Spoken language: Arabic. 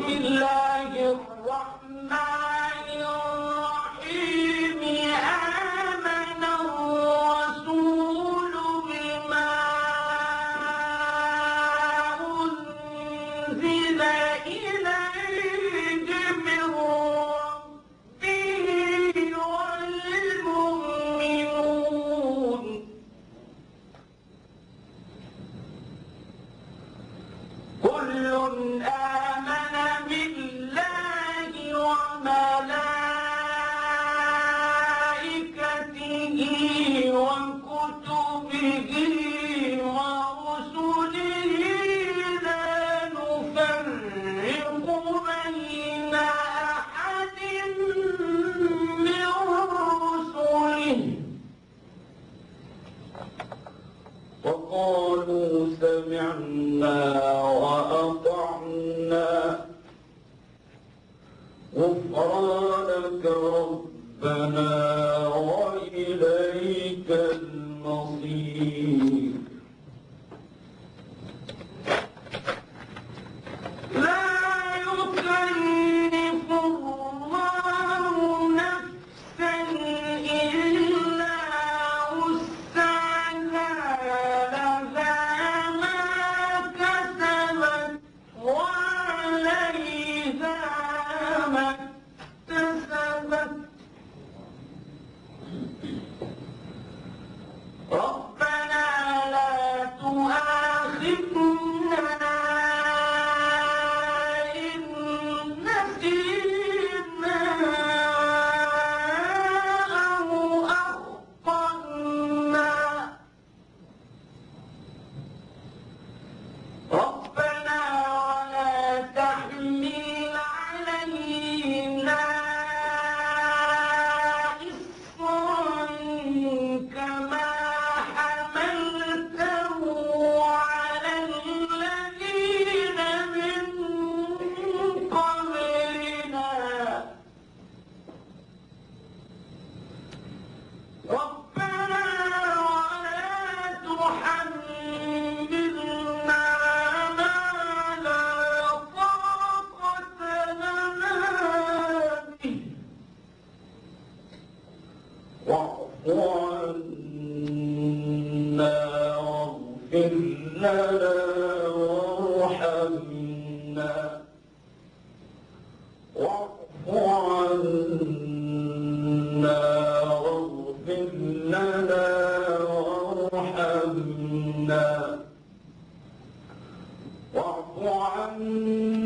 الله الرحمن الرحيم آمن الرسول بما أنزل إليه من ربه والمؤمنون كل آمن بالله وملائكته وكتبه ورسله لا نفرق بين أحد من رسله وقالوا سمعنا وأطعنا غفرانك ربنا وإليك المصير لا يكلف الله نفسا إلا وسعها لها ما كسبت وعليها ما اكتسبت ربنا لا تؤاخذنا إن نسينا أو أخطأنا ربنا ولا تحمل علينا إصرا كما حملته على الذين من قبلنا ربنا ولا تحملنا ما لا طاقة لنا به واعف عنا واغفر لنا وارحمنا واعف عنا واغفر لنا وارحمنا واعف عنا